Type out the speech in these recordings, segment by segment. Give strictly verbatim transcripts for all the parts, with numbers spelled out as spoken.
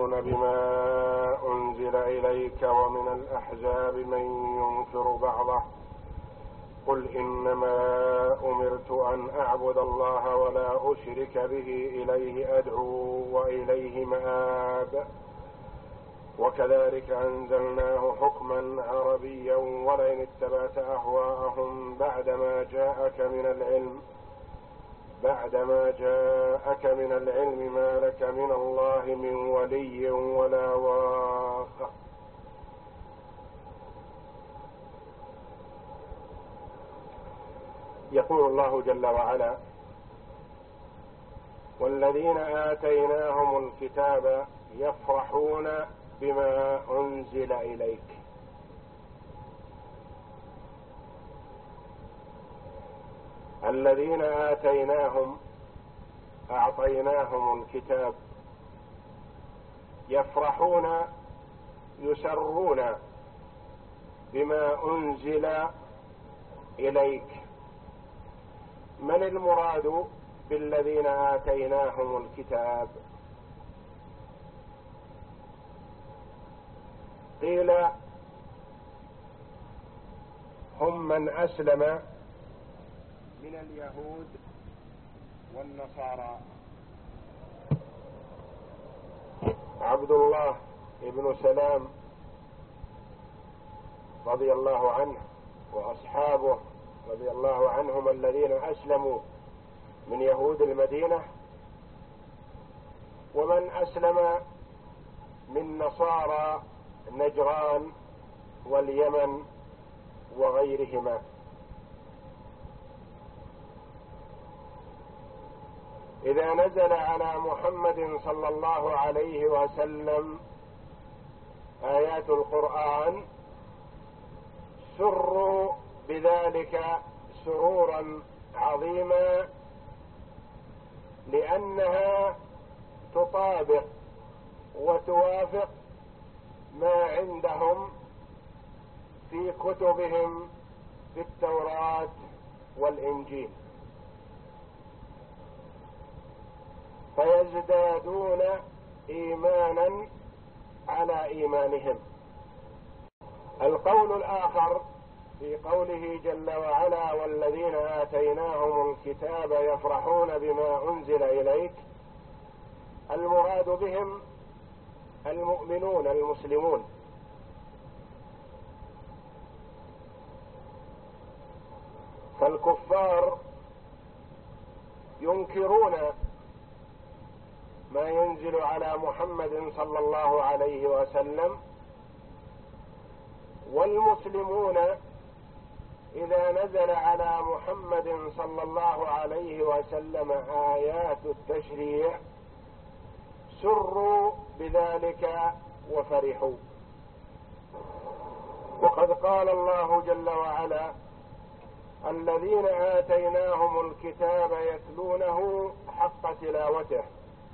يكفرون بما أنزل إليك ومن الأحزاب من ينكر بعضه قل إنما أمرت أن أعبد الله ولا أشرك به إليه أدعو وإليه مآب وكذلك أنزلناه حكما عربيا ولئن اتبعت أهواءهم بعدما جاءك من العلم بعدما جاءك من العلم ما لك من الله من ولي ولا واق. يقول الله جل وعلا: والذين آتيناهم الكتاب يفرحون بما أنزل إليك. الذين آتيناهم أعطيناهم الكتاب يفرحون يسرون بما أنزل إليك. من المراد بالذين آتيناهم الكتاب؟ قيل هم من أسلم من اليهود والنصارى. عبد الله بن سلام رضي الله عنه وأصحابه رضي الله عنهم الذين أسلموا من يهود المدينة، ومن أسلم من نصارى نجران واليمن وغيرهما. إذا نزل على محمد صلى الله عليه وسلم آيات القرآن سروا بذلك سرورا عظيما، لأنها تطابق وتوافق ما عندهم في كتبهم في التوراة والإنجيل، فيزدادون إيمانا على إيمانهم. القول الآخر في قوله جل وعلا: والذين آتيناهم الكتاب يفرحون بما أنزل إليك، المراد بهم المؤمنون المسلمون، فالكفار ينكرون ما ينزل على محمد صلى الله عليه وسلم، والمسلمون إذا نزل على محمد صلى الله عليه وسلم آيات التشريع سروا بذلك وفرحوا. وقد قال الله جل وعلا: الذين آتيناهم الكتاب يتلونه حق تلاوته.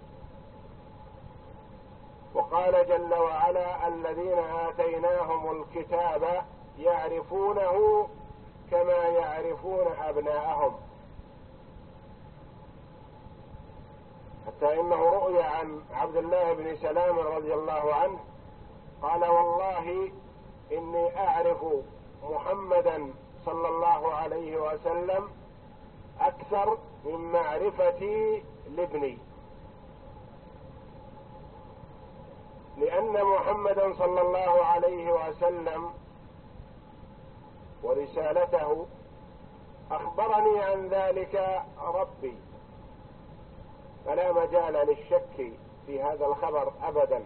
وقال جل وعلا: الذين آتيناهم الكتاب يعرفونه كما يعرفون أبناءهم. حتى إنه رؤي عن عبد الله بن سلام رضي الله عنه قال: والله إني أعرف محمدا صلى الله عليه وسلم أكثر من معرفتي لابني، لأن محمدا صلى الله عليه وسلم ورسالته أخبرني عن ذلك ربي، فلا مجال للشك في هذا الخبر أبدا.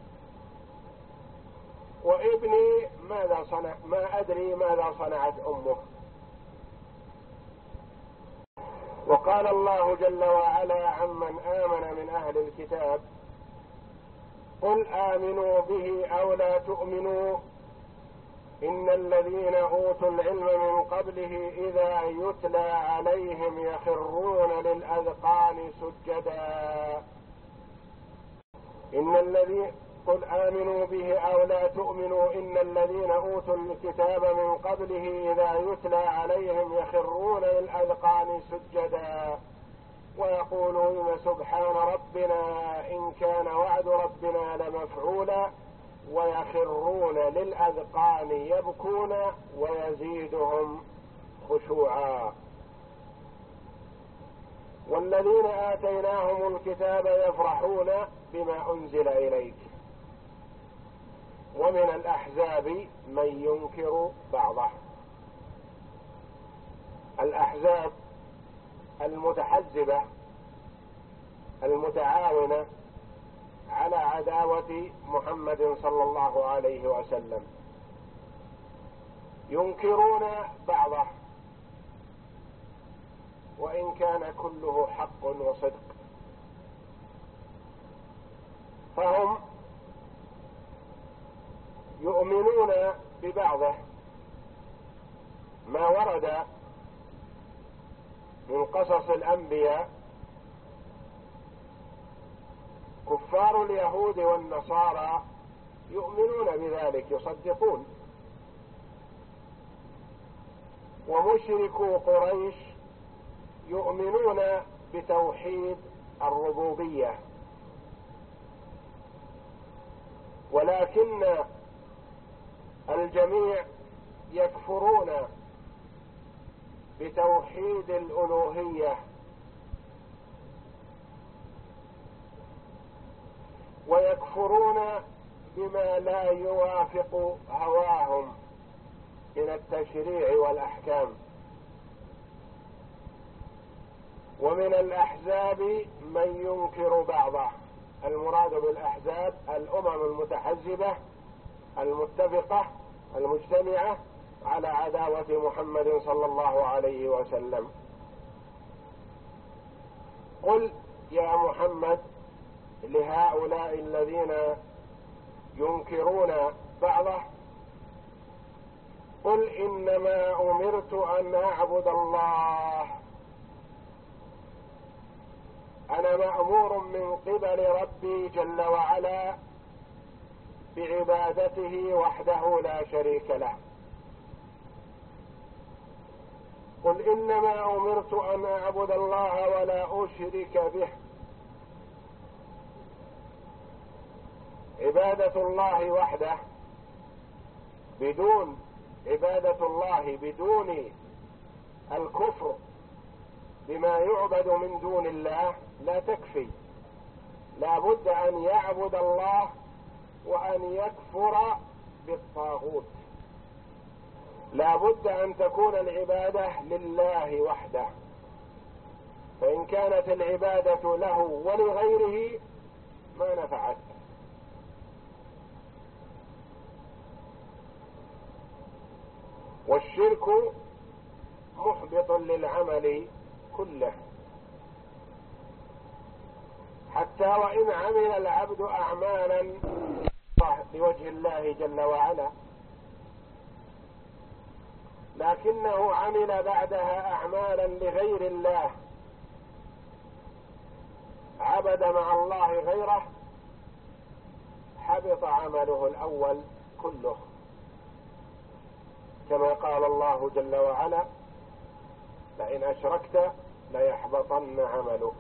وابني ماذا صنع؟ ما أدري ماذا صنعت أمه. وقال الله جل وعلا عمن آمن من أهل الكتاب: قل آمنوا به أو لا تؤمنوا إن الذين أوتوا العلم من قبله إذا يتلى عليهم يخرون للأذقان سجدا. إن الذين قل آمنوا به أو لا تؤمنوا إن الذين أوتوا الكتاب من قبله إذا يتلى عليهم يخرون للأذقان سجدا ويقولون سبحان ربنا إن كان وعد ربنا لمفعولا، ويخرون للأذقان يبكون ويزيدهم خشوعا. والذين آتيناهم الكتاب يفرحون بما أنزل إليك. ومن الأحزاب من ينكر بعضه. الأحزاب المتحزبة المتعاونة على عداوة محمد صلى الله عليه وسلم ينكرون بعضه، وإن كان كله حق وصدق. فهم يؤمنون ببعضه ما ورد من قصص الأنبياء. كفار اليهود والنصارى يؤمنون بذلك، يصدقون. ومشركو قريش يؤمنون بتوحيد الربوبية، ولكن الجميع يكفرون بتوحيد الألوهية، ويكفرون بما لا يوافق هواهم من التشريع والأحكام. ومن الأحزاب من ينكر بعضه. المراد بالأحزاب الأمم المتحزبة المتفقة المجتمعة على عداوة محمد صلى الله عليه وسلم. قل يا محمد لهؤلاء الذين ينكرون بعضه: قل إنما أمرت أن أعبد الله، أنا مأمور من قبل ربي جل وعلا بعبادته وحده لا شريك له. قل إنما أمرت أن أعبد الله ولا أشرك به. عبادة الله وحده بدون عبادة الله بدون الكفر بما يعبد من دون الله لا تكفي. لا بد أن يعبد الله وأن يكفر بالطاغوت. لا بد أن تكون العبادة لله وحده، فإن كانت العبادة له ولغيره ما نفعت. والشرك محبط للعمل كله، حتى وإن عمل العبد أعمالا لوجه الله جل وعلا لكنه عمل بعدها أعمالا لغير الله، عبد مع الله غيره، حبط عمله الأول كله، كما قال الله جل وعلا: لئن أشركت ليحبطن عملك.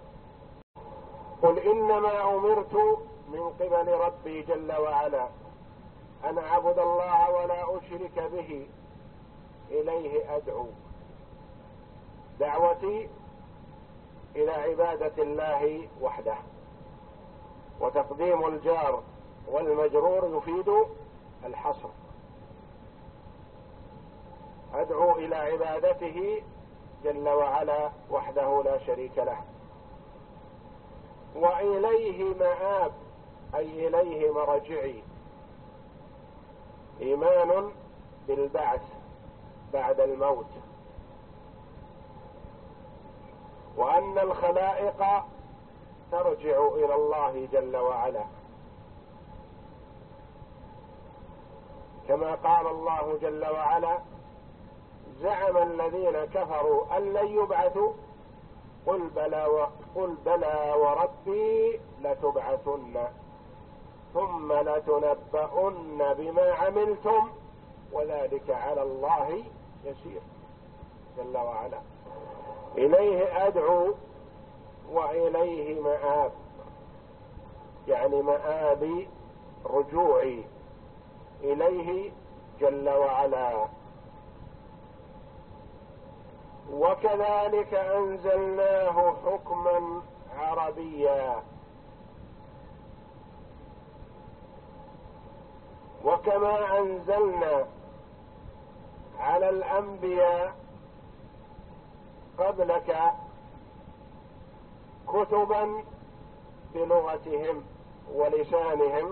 قل إنما أمرت من قبل ربي جل وعلا أن أعبد الله ولا أشرك به، إليه أدعو. دعوتي إلى عبادة الله وحده. وتقديم الجار والمجرور يفيد الحصر. أدعو إلى عبادته جل وعلا وحده لا شريك له. وإليه مآب، أي إليه مرجعي. إيمان بالبعث بعد الموت، وأن الخلائق ترجع إلى الله جل وعلا، كما قال الله جل وعلا: زعم الذين كفروا أن لن يبعثوا قل بلى, و... قل بلى وربي لتبعثن ثم لتنبؤن بما عملتم وذلك على الله يسير جل وعلا. إليه أدعو وإليه مآب، يعني مآبي رجوعي إليه جل وعلا. وكذلك أنزلناه حكما عربيا، وكما أنزلنا على الأنبياء قبلك كتبا بلغتهم ولسانهم،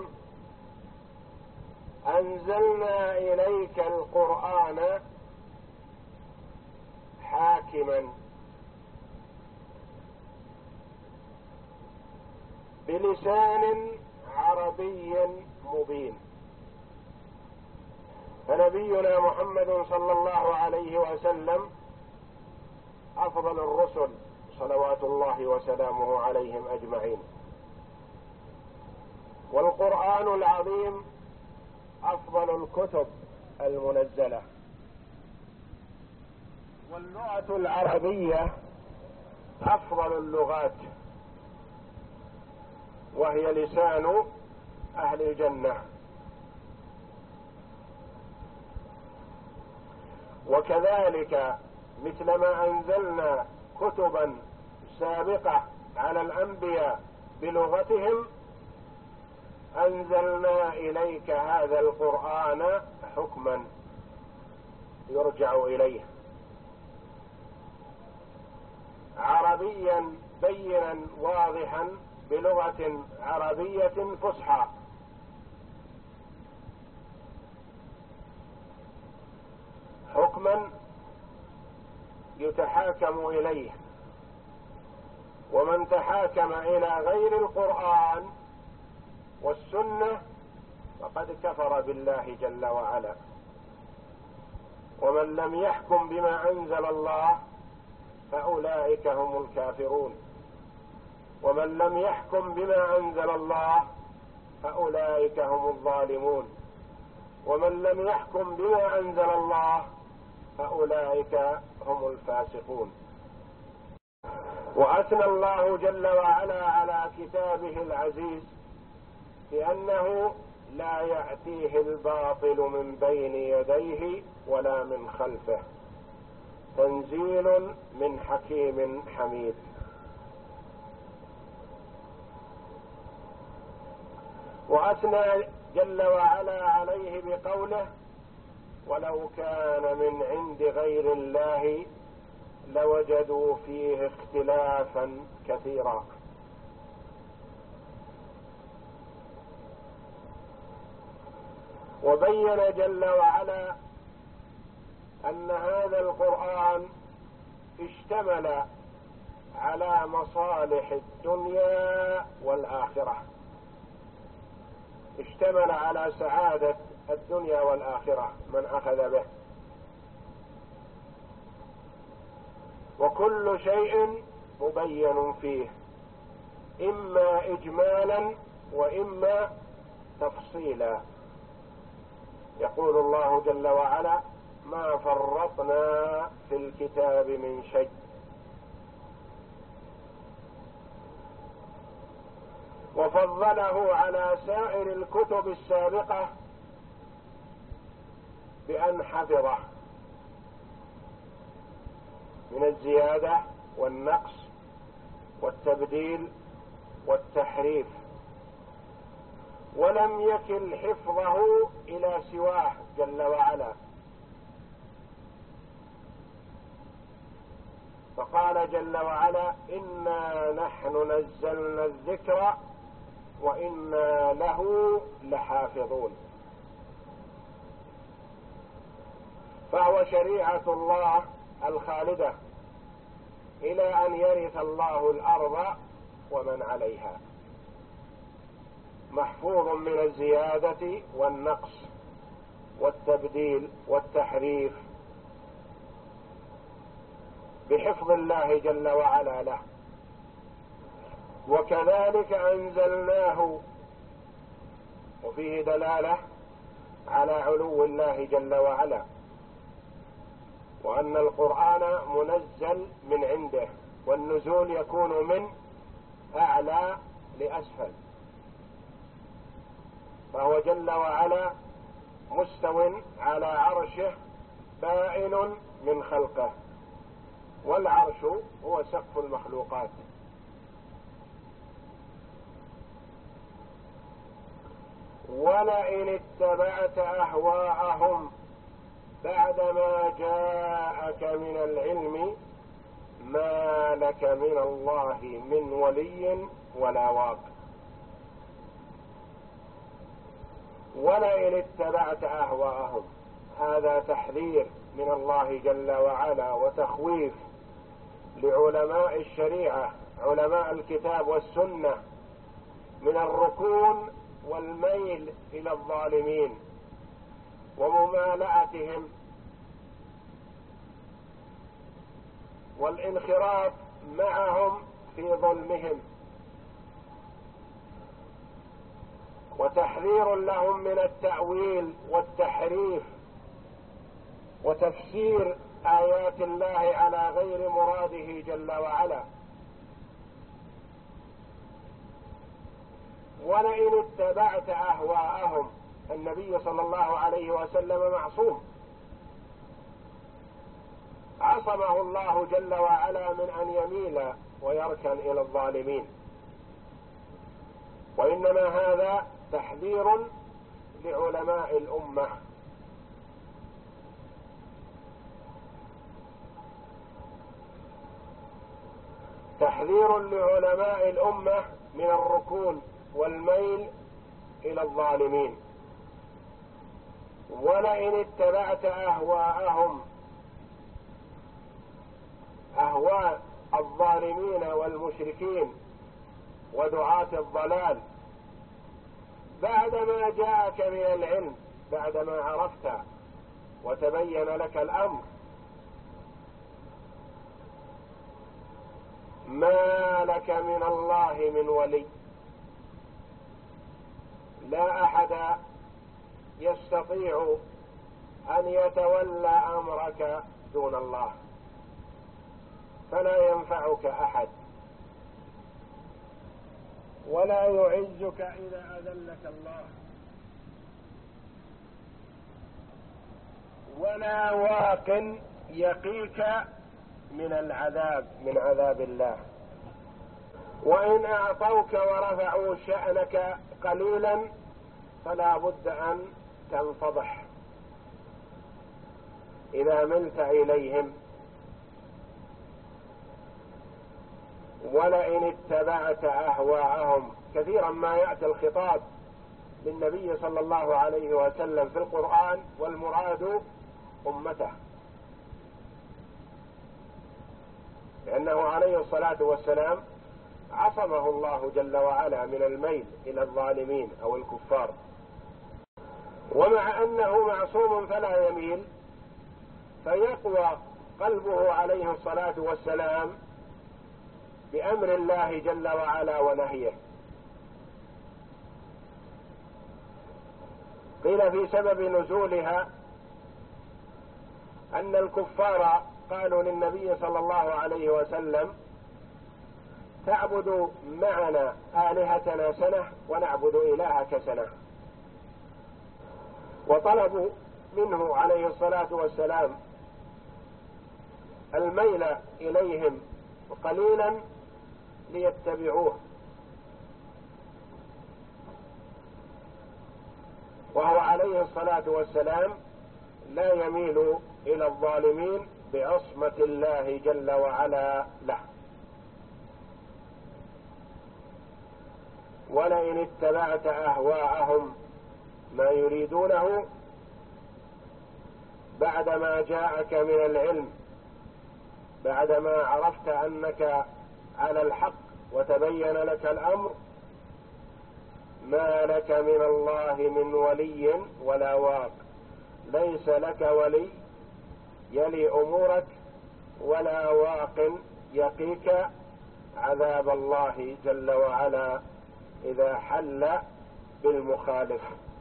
أنزلنا إليك القرآن حاكما بلسان عربي مبين. فنبينا محمد صلى الله عليه وسلم أفضل الرسل صلوات الله وسلامه عليهم أجمعين، والقرآن العظيم أفضل الكتب المنزلة، واللغة العربية أفضل اللغات، وهي لسان أهل الجنة. وكذلك مثلما أنزلنا كتبا سابقة على الأنبياء بلغتهم، أنزلنا إليك هذا القرآن حكما يرجع إليه، عربيا بينا واضحا بلغة عربية فصحى، حكما يتحاكم إليه. ومن تحاكم إلى غير القرآن والسنة فقد كفر بالله جل وعلا. ومن لم يحكم بما أنزل الله فأولئك هم الكافرون، ومن لم يحكم بما أنزل الله فأولئك هم الظالمون، ومن لم يحكم بما أنزل الله فأولئك هم الفاسقون. وأثنى الله جل وعلا على كتابه العزيز بأنه لا يأتيه الباطل من بين يديه ولا من خلفه، تنزيل من حكيم حميد. وأثنى جل وعلا عليه بقوله: ولو كان من عند غير الله لوجدوا فيه اختلافا كثيرا. وبين جل وعلا أن هذا القرآن اشتمل على مصالح الدنيا والآخرة، اشتمل على سعادة الدنيا والآخرة من أخذ به، وكل شيء مبين فيه، إما إجمالا وإما تفصيلا. يقول الله جل وعلا: ما فرطنا في الكتاب من شيء. وفضله على سائر الكتب السابقة بأن حفظه من الزيادة والنقص والتبديل والتحريف، ولم يكل حفظه إلى سواه جل وعلا، فقال جل وعلا: إنا نحن نزلنا الذكر وإنا له لحافظون. فهو شريعة الله الخالدة إلى أن يرث الله الأرض ومن عليها، محفوظ من الزيادة والنقص والتبديل والتحريف بحفظ الله جل وعلا له. وكذلك أنزلناه، وفيه دلالة على علو الله جل وعلا، وأن القرآن منزل من عنده، والنزول يكون من أعلى لأسفل، فهو جل وعلا مستو على عرشه بائن من خلقه، والعرش هو سقف المخلوقات. ولئن اتبعت أهواءهم بعدما جاءك من العلم ما لك من الله من ولي ولا واق. ولئن اتبعت أهواءهم، هذا تحذير من الله جل وعلا وتخويف لعلماء الشريعة، علماء الكتاب والسنة، من الركون والميل إلى الظالمين وممالأتهم والانخراط معهم في ظلمهم، وتحذير لهم من التأويل والتحريف وتفسير آيات الله على غير مراده جل وعلا. ولئن اتبعت أهواءهم، النبي صلى الله عليه وسلم معصوم، عصمه الله جل وعلا من أن يميل ويركن إلى الظالمين، وإنما هذا تحذير لعلماء الأمة. تحذير لعلماء الأمة من الركون والميل إلى الظالمين. ولئن اتبعت أهواءهم، أهواء الظالمين والمشركين ودعاة الضلال، بعدما جاءك من العلم، بعدما عرفت وتبين لك الأمر، ما لك من الله من ولي. لا أحد يستطيع أن يتولى أمرك دون الله، فلا ينفعك أحد ولا يعزك إذا أذلك الله، ولا واق يقيك من العذاب، من عذاب الله. وإن أعطوك ورفعوا شأنك قليلا فلا بد أن تنفضح إذا ملت إليهم. ولئن اتبعت أهواءهم، كثيرا ما يأتي الخطاب للنبي صلى الله عليه وسلم في القرآن والمراد أمته، لأنه عليه الصلاة والسلام عصمه الله جل وعلا من الميل إلى الظالمين أو الكفار، ومع أنه معصوم فلا يميل، فيقوى قلبه عليه الصلاة والسلام بأمر الله جل وعلا ونهيه. قيل في سبب نزولها أن الكفار قالوا للنبي صلى الله عليه وسلم: تعبد معنا آلهتنا سنة ونعبد إلهك سنة، وطلبوا منه عليه الصلاة والسلام الميل إليهم قليلا ليتبعوه، وهو عليه الصلاة والسلام لا يميل إلى الظالمين بعصمة الله جل وعلا له. ولئن اتبعت أهواءهم، ما يريدونه بعدما جاءك من العلم، بعدما عرفت أنك على الحق وتبين لك الأمر، ما لك من الله من ولي ولا واق. ليس لك ولي يلي أمورك ولا واق يقيك عذاب الله جل وعلا إذا حل بالمخالف.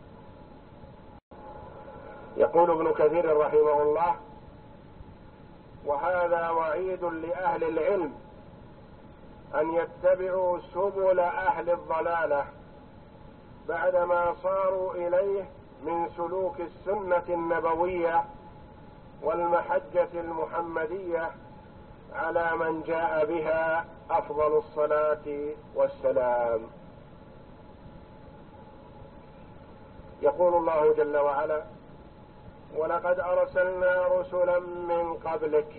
يقول ابن كثير رحمه الله: وهذا وعيد لأهل العلم أن يتبعوا سبل أهل الضلالة بعدما صاروا إليه من سلوك السنة النبوية والمحجة المحمدية على من جاء بها أفضل الصلاة والسلام. يقول الله جل وعلا: ولقد أرسلنا رسلا من قبلك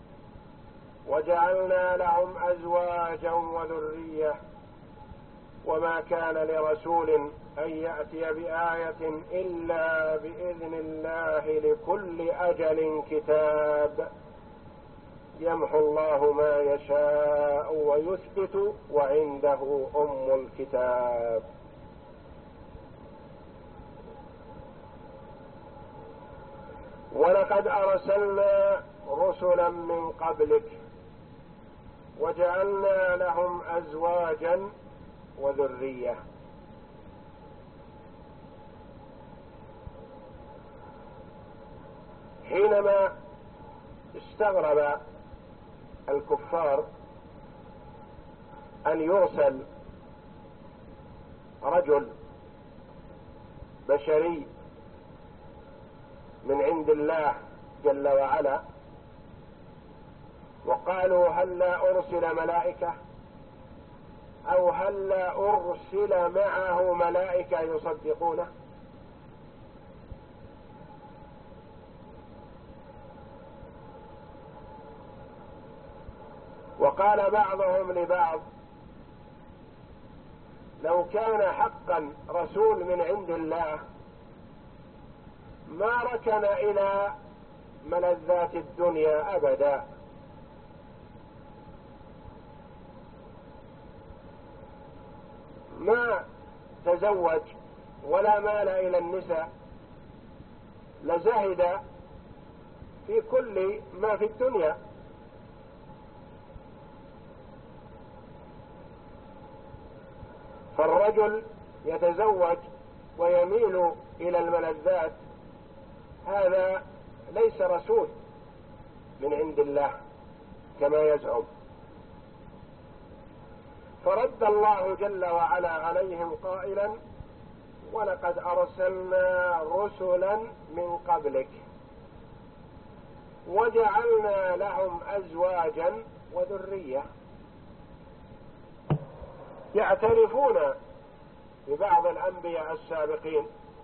وجعلنا لهم أزواجا وذرية وما كان لرسول أن يأتي بآية إلا بإذن الله لكل أجل كتاب يمحو الله ما يشاء ويثبت وعنده أم الكتاب. ولقد أرسلنا رسلا من قبلك وجعلنا لهم أزواجا وذرية. حينما استغرب الكفار أن يرسل رجل بشري من عند الله جل وعلا، وقالوا: هل لا أرسل ملائكة أو هل لا أرسل معه ملائكة يصدقونه؟ وقال بعضهم لبعض: لو كان حقا رسول من عند الله ما ركن إلى ملذات الدنيا أبدا، ما تزوج ولا مال إلى النساء، لزهد في كل ما في الدنيا. فالرجل يتزوج ويميل إلى الملذات هذا ليس رسول من عند الله كما يزعم. فرد الله جل وعلا عليهم قائلا: ولقد أرسلنا رسلا من قبلك وجعلنا لهم أزواجا وذرية. يعترفون ببعض الأنبياء السابقين،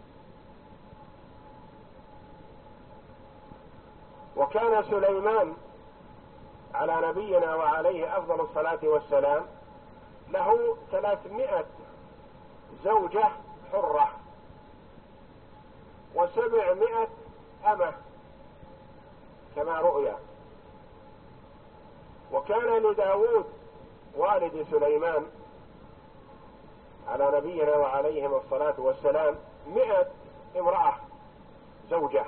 وكان سليمان على نبينا وعليه أفضل الصلاة والسلام له ثلاثمائة زوجة حرة وسبعمائة أمة كما رؤي. وكان لداود والد سليمان على نبينا وعليهم الصلاة والسلام مئة امرأة زوجة.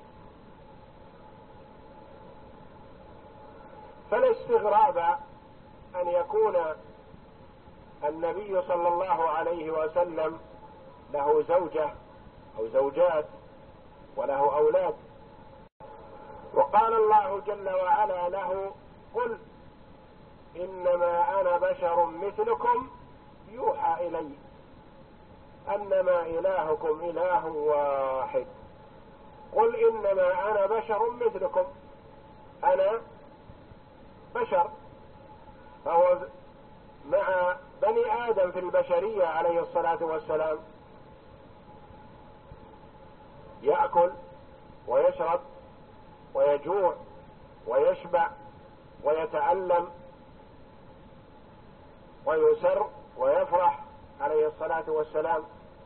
فلا استغراب أن يكون النبي صلى الله عليه وسلم له زوجة أو زوجات وله أولاد. وقال الله جل وعلا له: قل إنما أنا بشر مثلكم يوحى إلي أنما إلهكم إله واحد. قل إنما أنا بشر مثلكم، أنا بشر. فهو مع بني آدم في البشرية عليه الصلاة والسلام يأكل ويشرب ويجوع ويشبع ويتألم ويسر ويفرح عليه الصلاة والسلام.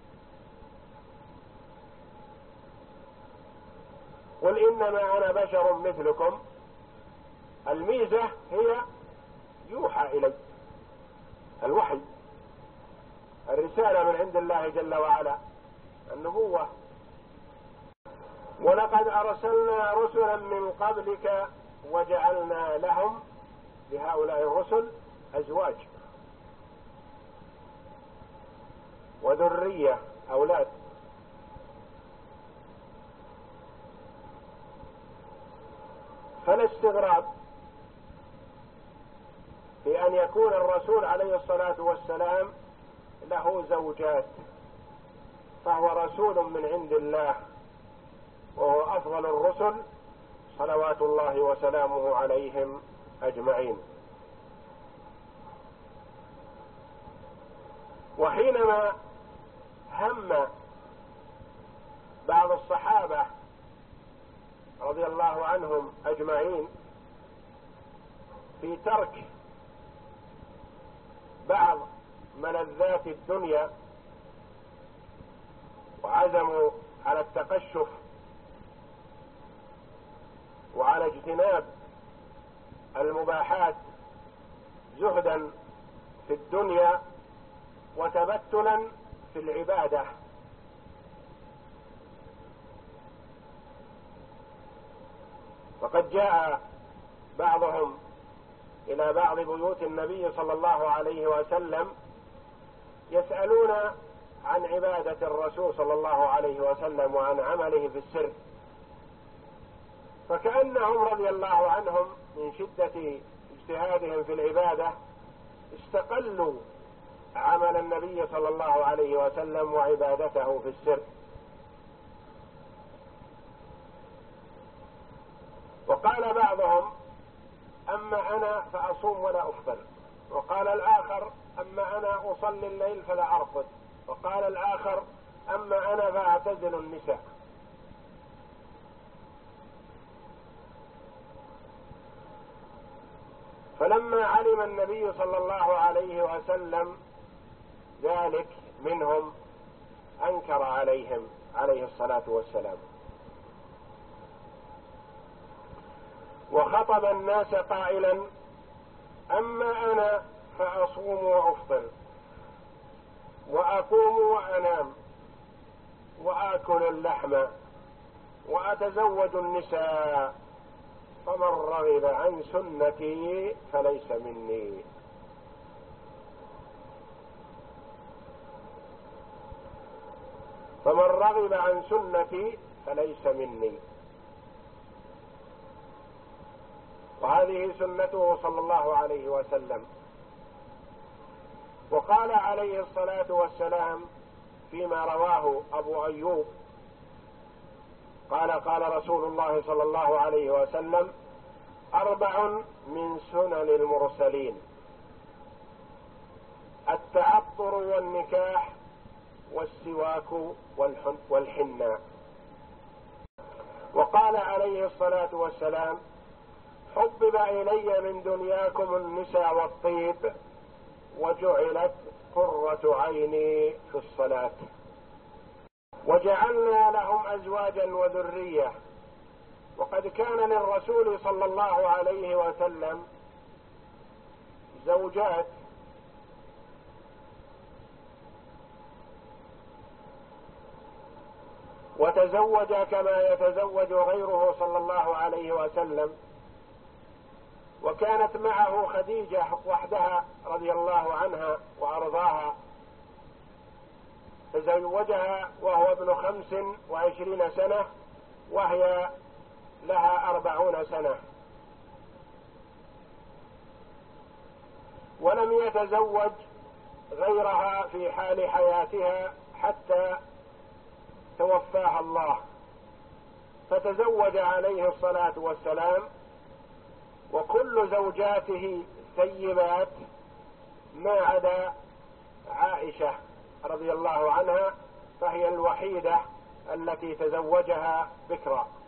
قل إنما أنا بشر مثلكم، الميزة هي يوحى إلي، الوحي، الرسالة من عند الله جل وعلا، النبوة. ولقد أرسلنا رسلا من قبلك وجعلنا لهم، لهؤلاء الرسل، أزواج وذرية، أولاد. فلا استغراب في أن يكون الرسول عليه الصلاة والسلام له زوجات، فهو رسول من عند الله وهو أفضل الرسل صلوات الله وسلامه عليهم أجمعين. وحينما هم بعض الصحابة رضي الله عنهم أجمعين في ترك بعض ملذات الدنيا وعزموا على التقشف وعلى اجتناب المباحات زهدا في الدنيا وتبتلا في العبادة، وقد جاء بعضهم إلى بعض بيوت النبي صلى الله عليه وسلم يسألون عن عبادة الرسول صلى الله عليه وسلم وعن عمله في السر، فكأنهم رضي الله عنهم من شدة اجتهادهم في العبادة استقلوا عمل النبي صلى الله عليه وسلم وعبادته في السر. وقال بعضهم: أما أنا فأصوم ولا أفطر، وقال الآخر: أما أنا أصلي الليل فلا أرقد، وقال الآخر: أما أنا فأعتزل النساء. فلما علم النبي صلى الله عليه وسلم ذلك منهم أنكر عليهم عليه الصلاة والسلام، وخطب الناس قائلا: أما أنا فأصوم وأفطر وأقوم وأنام وآكل اللحم وأتزوج النساء، فمن رغب عن سنتي فليس مني. فمن رغب عن سنتي فليس مني. وهذه سنته صلى الله عليه وسلم. وقال عليه الصلاة والسلام فيما رواه أبو أيوب قال: قال رسول الله صلى الله عليه وسلم: أربع من سنن المرسلين: التعطر والنكاح والسواك والحناء. وقال عليه الصلاة والسلام: حبب إلي من دنياكم النساء والطيب، وجعلت قرة عيني في الصلاة. وجعلنا لهم أزواجا وذرية. وقد كان للرسول صلى الله عليه وسلم زوجات، وتزوج كما يتزوج غيره صلى الله عليه وسلم. وكانت معه خديجة وحدها رضي الله عنها وأرضاها، تزوجها وهو ابن خمس وعشرين سنة وهي لها أربعون سنة، ولم يتزوج غيرها في حال حياتها حتى توفاها الله، فتزوج عليه الصلاة والسلام، وكل زوجاته ثيبات ما عدا عائشة رضي الله عنها، فهي الوحيدة التي تزوجها بكرا.